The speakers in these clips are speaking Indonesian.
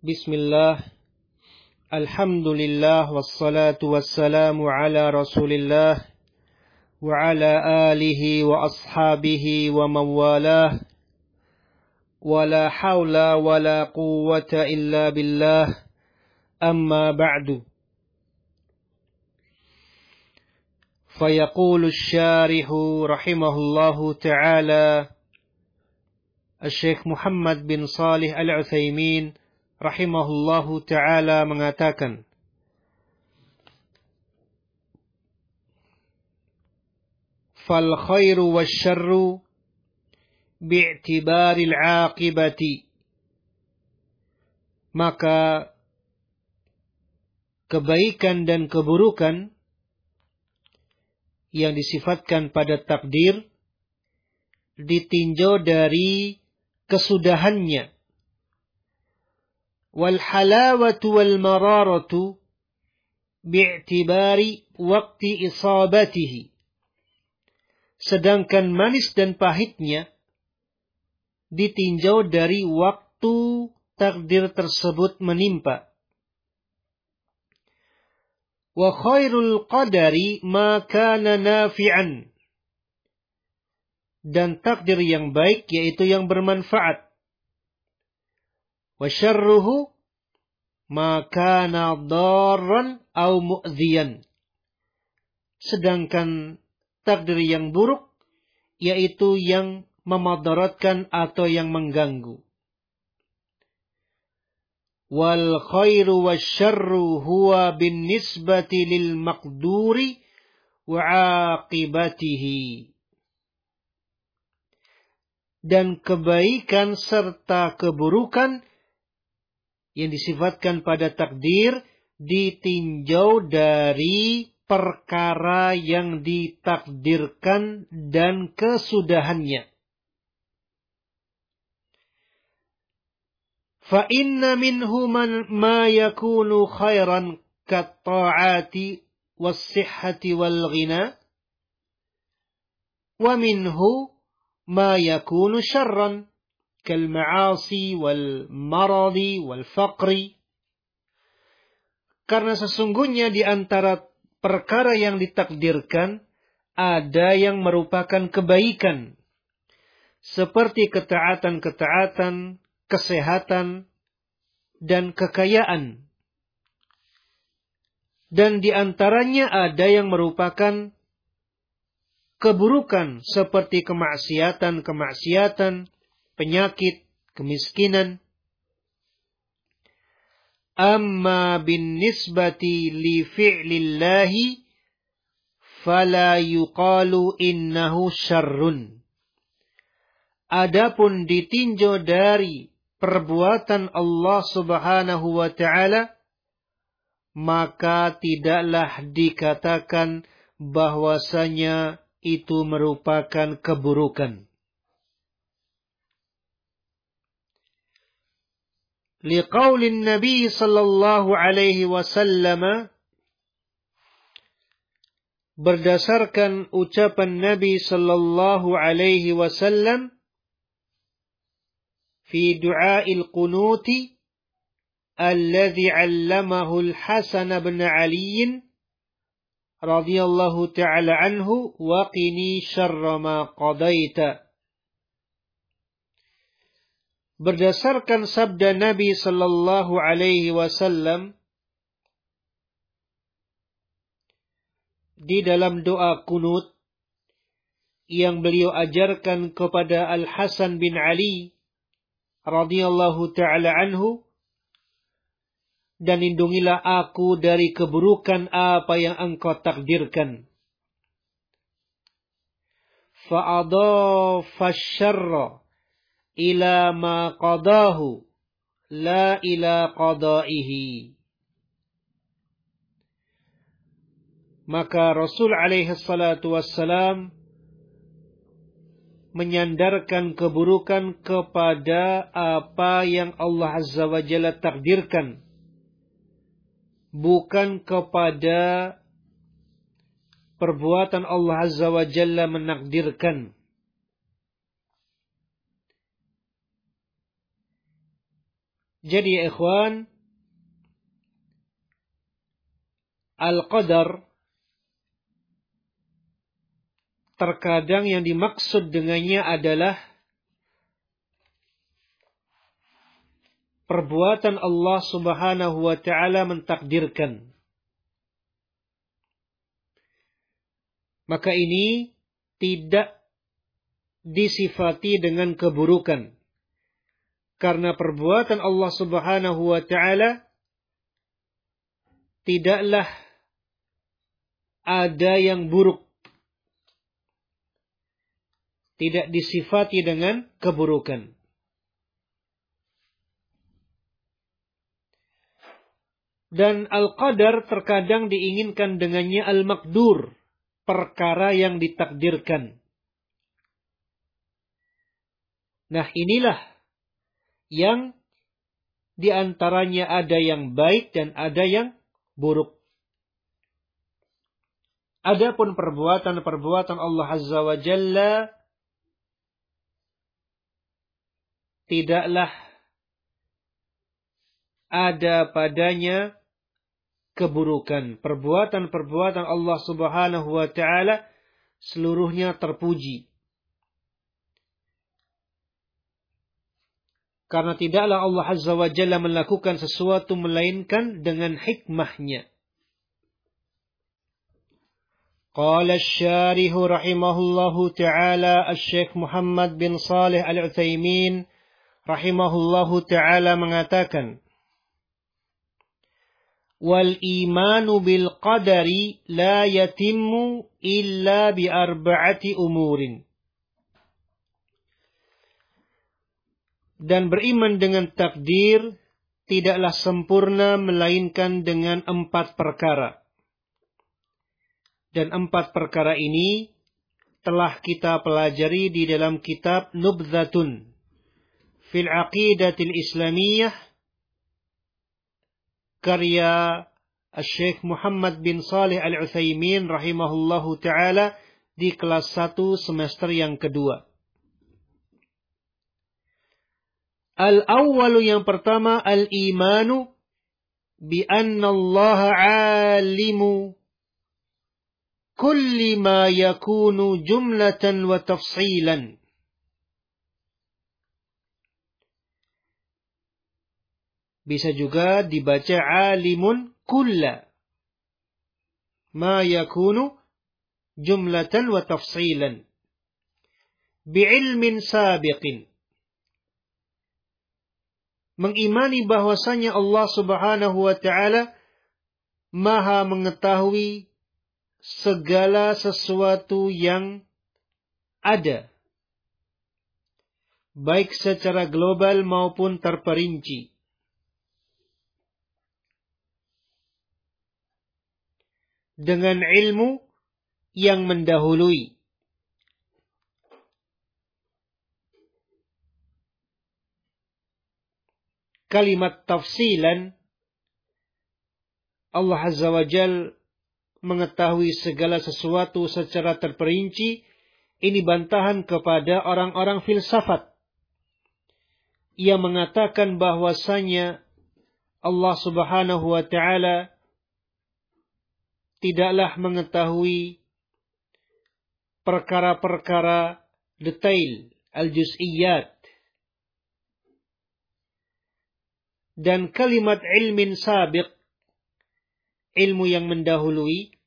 Bismillah, alhamdulillah, wassalatu wassalamu ala rasulillah, wa ala alihi wa ashabihi wa mawalah, wa la hawla wa la quwwata illa billah, amma ba'du. Fayaqulu syarihu rahimahullahu ta'ala, Syekh Muhammad bin Salih Al-Utsaimin rahimahullahu ta'ala mengatakan, fal khairu wasyarru bi'tibaril aqibati, maka kebaikan dan keburukan yang disifatkan pada takdir ditinjau dari kesudahannya. Wal halawatu wal mararatu bi'tibari waqti isabatihi. Sedangkan manis dan pahitnya ditinjau dari waktu takdir tersebut menimpa. Wa khairul qadari ma kana nafi'an. Dan takdir yang baik yaitu yang bermanfaat. Wa syarruhu ma kana darran au mu'dhiyan. Sedangkan takdir yang buruk yaitu yang memadaratkan atau yang mengganggu. Wal khairu wasyarru huwa bin nisbati lil maqduri wa aqibatihi. Dan kebaikan serta keburukan yang disifatkan pada takdir ditinjau dari perkara yang ditakdirkan dan kesudahannya. Fa inna minhu ma yakunu khairan kat-ta'ati was-sihhati wal-ghina, wa minhu ma yakunu syarran kal-ma'asi wal-maradi wal-faqri. Karena sesungguhnya di antara perkara yang ditakdirkan ada yang merupakan kebaikan, seperti ketaatan-ketaatan, kesehatan, dan kekayaan. Dan di antaranya ada yang merupakan keburukan, seperti kemaksiatan-kemaksiatan, penyakit, kemiskinan. Amma bin nisbati li fi'lillahi fala yuqalu innahu syarrun. Adapun ditinjau dari perbuatan Allah Subhanahu wa ta'ala, maka tidaklah dikatakan bahwasanya itu merupakan keburukan. Liqaulin Nabi sallallahu alaihi wasallam, berdasarkan ucapan Nabi sallallahu alaihi wasallam fi du'ail qunuti alladhi 'allamahu al-Hasan bin Ali radhiyallahu ta'ala anhu, wa qini syarra ma qadaita. Berdasarkan sabda Nabi sallallahu alaihi wasallam di dalam doa kunut yang beliau ajarkan kepada Al-Hasan bin Ali radhiyallahu ta'ala anhu, dan lindungilah aku dari keburukan apa yang engkau takdirkan. Fa'adafa syarra ila ma qadahu la ila qadaihi. Maka Rasul alaihi salatu wassalam menyandarkan keburukan kepada apa yang Allah Azza wa Jalla takdirkan, bukan kepada perbuatan Allah Azza wa Jalla menakdirkan. Jadi ya ikhwan, al-qadar terkadang yang dimaksud dengannya adalah perbuatan Allah Subhanahu wa ta'ala mentakdirkan. Maka ini tidak disifati dengan keburukan. Karena perbuatan Allah Subhanahu wa ta'ala tidaklah ada yang buruk. Tidak disifati dengan keburukan. Dan al-qadar terkadang diinginkan dengannya al-maqdur, perkara yang ditakdirkan. Nah, inilah yang diantaranya ada yang baik dan ada yang buruk. Adapun perbuatan-perbuatan Allah Azza wa Jalla tidaklah ada padanya keburukan. Perbuatan-perbuatan Allah Subhanahu wa ta'ala seluruhnya terpuji. Karena tidaklah Allah Azza wa Jalla melakukan sesuatu melainkan dengan hikmahnya. Qala asy-syarih rahimahullahu ta'ala Asy-Syaikh Muhammad bin Shalih Al-Utsaimin rahimahullahu ta'ala mengatakan, wal imanu bil qadari la yatimmu illa bi arba'ati umurin. Dan beriman dengan takdir tidaklah sempurna melainkan dengan 4 perkara. Dan 4 perkara ini telah kita pelajari di dalam kitab Nubdhatun fil Aqidatil Islamiyah karya Syekh Muhammad bin Shalih Al-Utsaimin rahimahullahu ta'ala di kelas 1 semester yang kedua. Al-awwalu yang pertama, al-imanu bi anna Allah alimu kulli ma yakunu jumlatan wa tafsilan. Bisa juga dibaca alimun kulla ma yakunu jumlatan wa tafsilan bi'ilmin sabiqin. Mengimani bahwasanya Allah Subhanahu wa ta'ala maha mengetahui segala sesuatu yang ada, baik secara global maupun terperinci. Dengan ilmu yang mendahului. Kalimat tafsilan, Allah Azza wa Jal mengetahui segala sesuatu secara terperinci. Ini bantahan kepada orang-orang filsafat yang mengatakan bahwasanya Allah Subhanahu wa ta'ala tidaklah mengetahui perkara-perkara detail, al-juz'iyat. Dan kalimat ilmin sabiq, ilmu yang mendahului,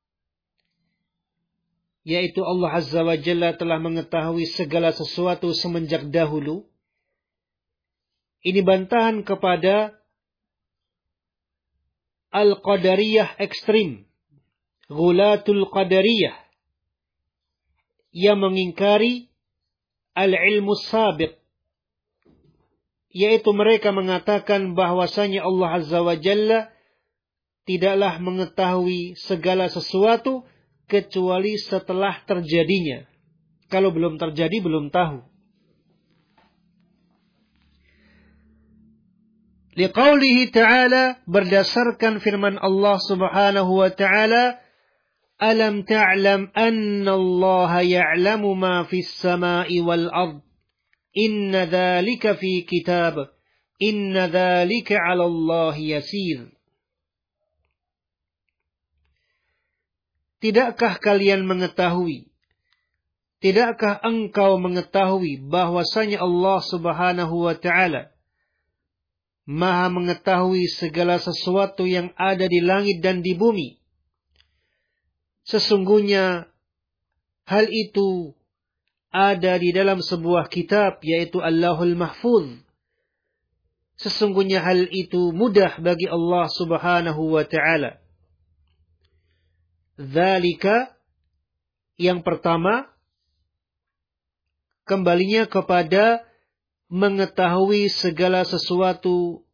yaitu Allah Azza wa Jalla telah mengetahui segala sesuatu semenjak dahulu. Ini bantahan kepada al-qadariyah ekstrim, ghulatul qadariyah, yang mengingkari al-ilmu sabiq, yaitu mereka mengatakan bahwasanya Allah Azza wa Jalla tidaklah mengetahui segala sesuatu kecuali setelah terjadinya. Kalau belum terjadi, belum tahu. Liqaulihi ta'ala, berdasarkan firman Allah Subhanahu wa ta'ala, alam ta'lam anna Allah ya'lamu ma fis sama'i wal ard. Inna dhalika fi kitab. Inna dzalika 'ala Allah yasir. Tidakkah kalian mengetahui? Tidakkah engkau mengetahui bahwasanya Allah Subhanahu wa ta'ala Maha mengetahui segala sesuatu yang ada di langit dan di bumi. Sesungguhnya hal itu ada di dalam sebuah kitab, yaitu Allahul Mahfuz. Sesungguhnya hal itu mudah bagi Allah Subhanahu wa ta'ala. Dzalika, yang pertama, kembalinya kepada mengetahui segala sesuatu.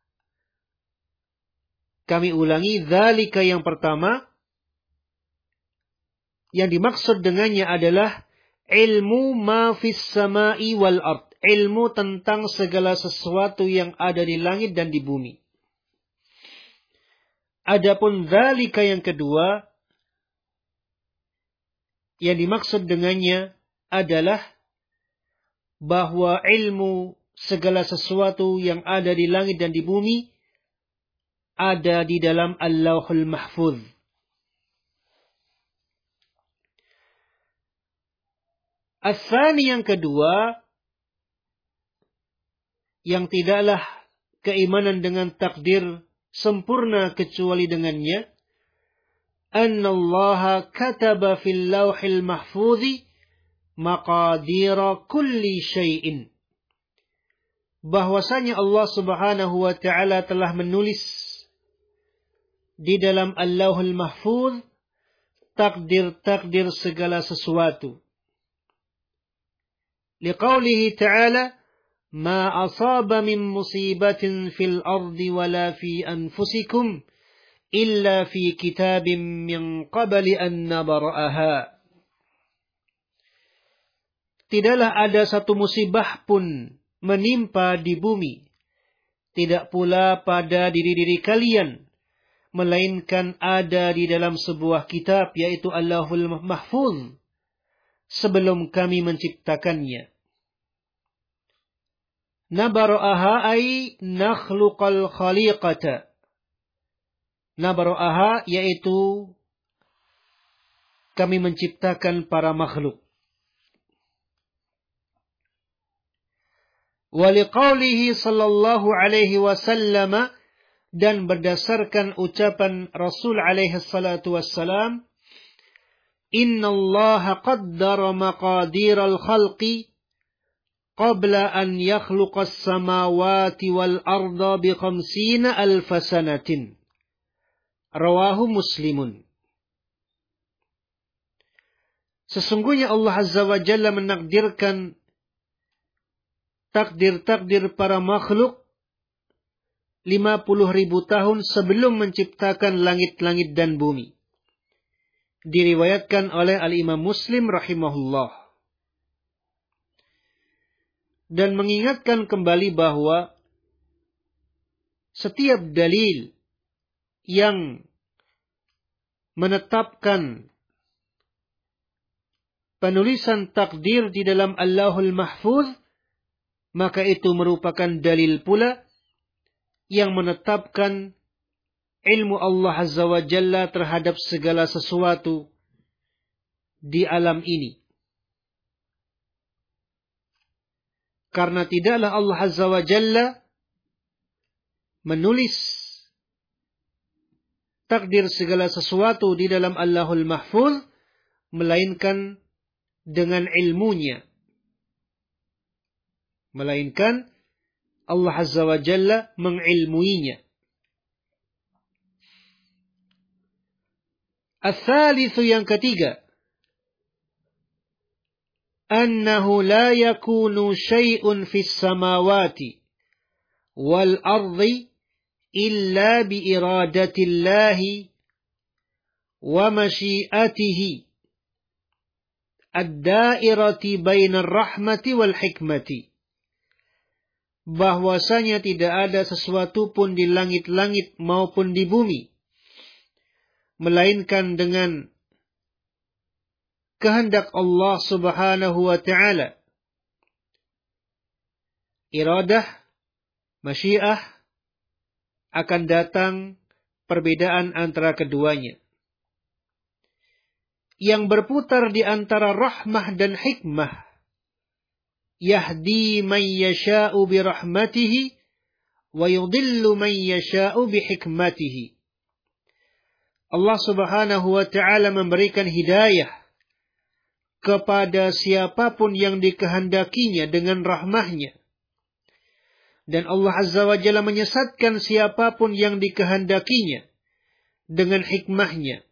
Kami ulangi, dzalika yang pertama, yang dimaksud dengannya adalah ilmu ma fis sama'i wal ard, ilmu tentang segala sesuatu yang ada di langit dan di bumi. Adapun dzalika yang kedua, yang dimaksud dengannya adalah bahwa ilmu segala sesuatu yang ada di langit dan di bumi ada di dalam Allahul Mahfuz. As-tsani yang kedua, yang tidaklah keimanan dengan takdir sempurna kecuali dengannya, annallaha kataba fil lauhil mahfuzi maqadira kulli syai'in. Bahwasanya Allah Subhanahu wa ta'ala telah menulis di dalam Allahul Mahfuz takdir-takdir segala sesuatu. Liqaulihi ta'ala, ma asaba min musibatin fil ardi wala fi anfusikum illa fi kitabim min qabli an nabra'aha. Tidaklah ada satu musibah pun menimpa di bumi, tidak pula pada diri-diri kalian, melainkan ada di dalam sebuah kitab, yaitu Allahul Mahfuz, sebelum kami menciptakannya. Nabra'aha ay nakhluqal khaliqata. Nabra'aha yaitu kami menciptakan para makhluk. Waliqaulihi sallallahu alaihi wasallam, dan berdasarkan ucapan Rasul alaihi salatu wassalam, innallaha qaddara maqadiral khalqi qabla an yakhluqas samawati wal arda bi 50,000 sanatin. Rawahu Muslimun. Sesungguhnya Allah Azza wa Jalla menakdirkan takdir-takdir para makhluk 50,000 tahun sebelum menciptakan langit-langit dan bumi. Diriwayatkan oleh Al-Imam Muslim rahimahullah. Dan mengingatkan kembali bahwa setiap dalil yang menetapkan penulisan takdir di dalam Allahul Mahfuz, maka itu merupakan dalil pula yang menetapkan ilmu Allah Azza wa Jalla terhadap segala sesuatu di alam ini. Karena tidaklah Allah Azza wa Jalla menulis takdir segala sesuatu di dalam Allahul Mahfuz, melainkan dengan ilmunya. Melainkan Allah Azza wa Jalla mengilmuinya. Ats-tsalitsu yang ketiga, annahu la yakunu syai'un fis samawati wal ardi illa bi iradatillahi wa masyiatihi ad-da'irati bainar rahmati wal hikmati. Bahwasanya tidak ada sesuatu pun di langit-langit maupun di bumi, melainkan dengan kehendak Allah Subhanahu wa ta'ala. Iradah masyiah, akan datang perbedaan antara keduanya. Yang berputar di antara rahmah dan hikmah, yahdi man yasha'u bi rahmatihi wa yudillu man yasha'u bi hikmatihi. Allah Subhanahu wa ta'ala memberikan hidayah kepada siapapun yang dikehendakinya dengan rahmahnya. Dan Allah Azza wa Jalla menyesatkan siapapun yang dikehendakinya dengan hikmahnya.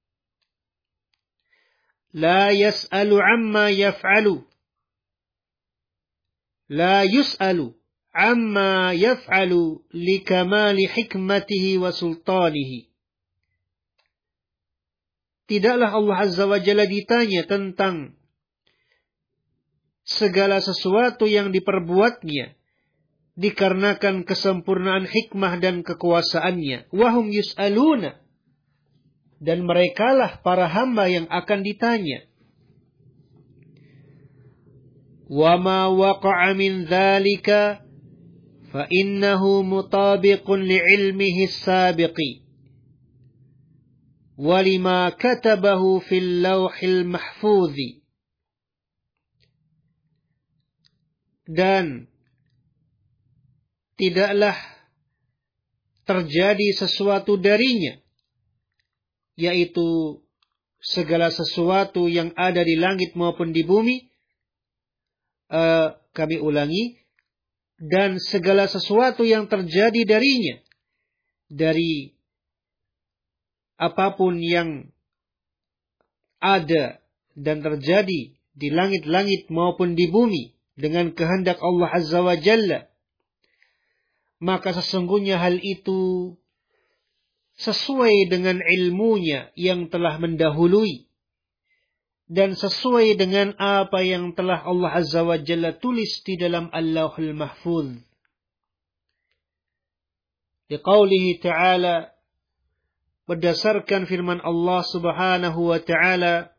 La yas'alu amma yaf'alu. La yus'alu amma yaf'alu likamali hikmatihi wa sultanihi. Tidaklah Allah Azza wa Jalla ditanya tentang segala sesuatu yang diperbuatnya dikarenakan kesempurnaan hikmah dan kekuasaannya. Wahum yus'aluna. Dan merekalah para hamba yang akan ditanya. Wa ma waqa'a min dzalika fa innahu mutabiqun li'ilmihi as-sabiqi wa lima katabahu fil lawhil mahfudzi. Dan tidaklah terjadi sesuatu darinya, yaitu segala sesuatu yang ada di langit maupun di bumi. Kami ulangi, dan segala sesuatu yang terjadi darinya, dari apapun yang ada dan terjadi di langit-langit maupun di bumi dengan kehendak Allah Azza wa Jalla, maka sesungguhnya hal itu sesuai dengan ilmunya yang telah mendahului dan sesuai dengan apa yang telah Allah Azza wa Jalla tulis di dalam Al-Lauhul Mahfuz. Liqaulihi ta'ala, berdasarkan firman Allah Subhanahu wa ta'ala,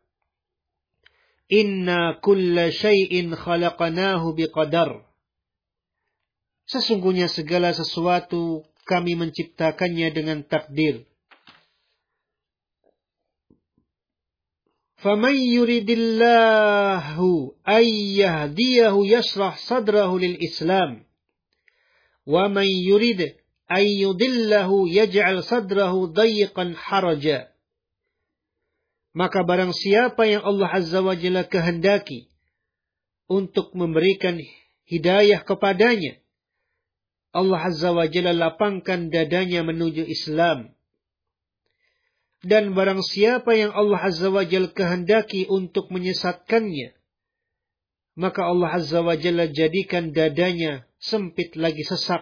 inna kulla syai'in khalaqnahu biqadar. Sesungguhnya segala sesuatu kami menciptakannya dengan takdir. Faman yuridillahu ay yahdiyahu yashrah sadrahu lil Islam. Wa man yurid ay yudillahu yaj'al sadrahu dayiqan haraja. Maka barang siapa yang Allah Azza wa Jalla kehendaki untuk memberikan hidayah kepadanya, Allah Azza wa Jalla lapangkan dadanya menuju Islam. Dan barang siapa yang Allah Azza wa Jalla kehendaki untuk menyesatkannya, maka Allah Azza wa Jalla jadikan dadanya sempit lagi sesak.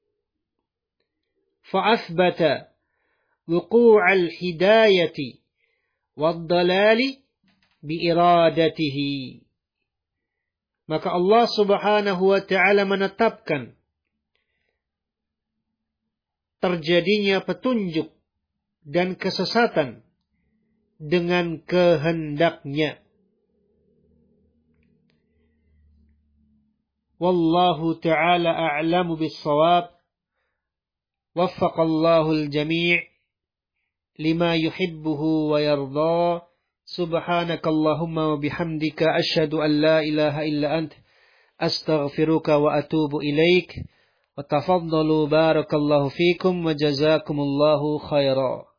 Fa'athbata wuqu'al hidayati wad-dalali biiradatihi. Maka Allah Subhanahu wa ta'ala menetapkan terjadinya petunjuk dan kesesatan dengan kehendaknya. Wallahu ta'ala a'lamu bis-shawab. Waffaqallahu al-jami' lima yuhibbuhu wa yarda. Subhanakallahumma wa bihamdika asyhadu an la ilaha illa ant astaghfiruka wa atubu ilaik. وتفضلوا بارك الله فيكم وجزاكم الله خيرا.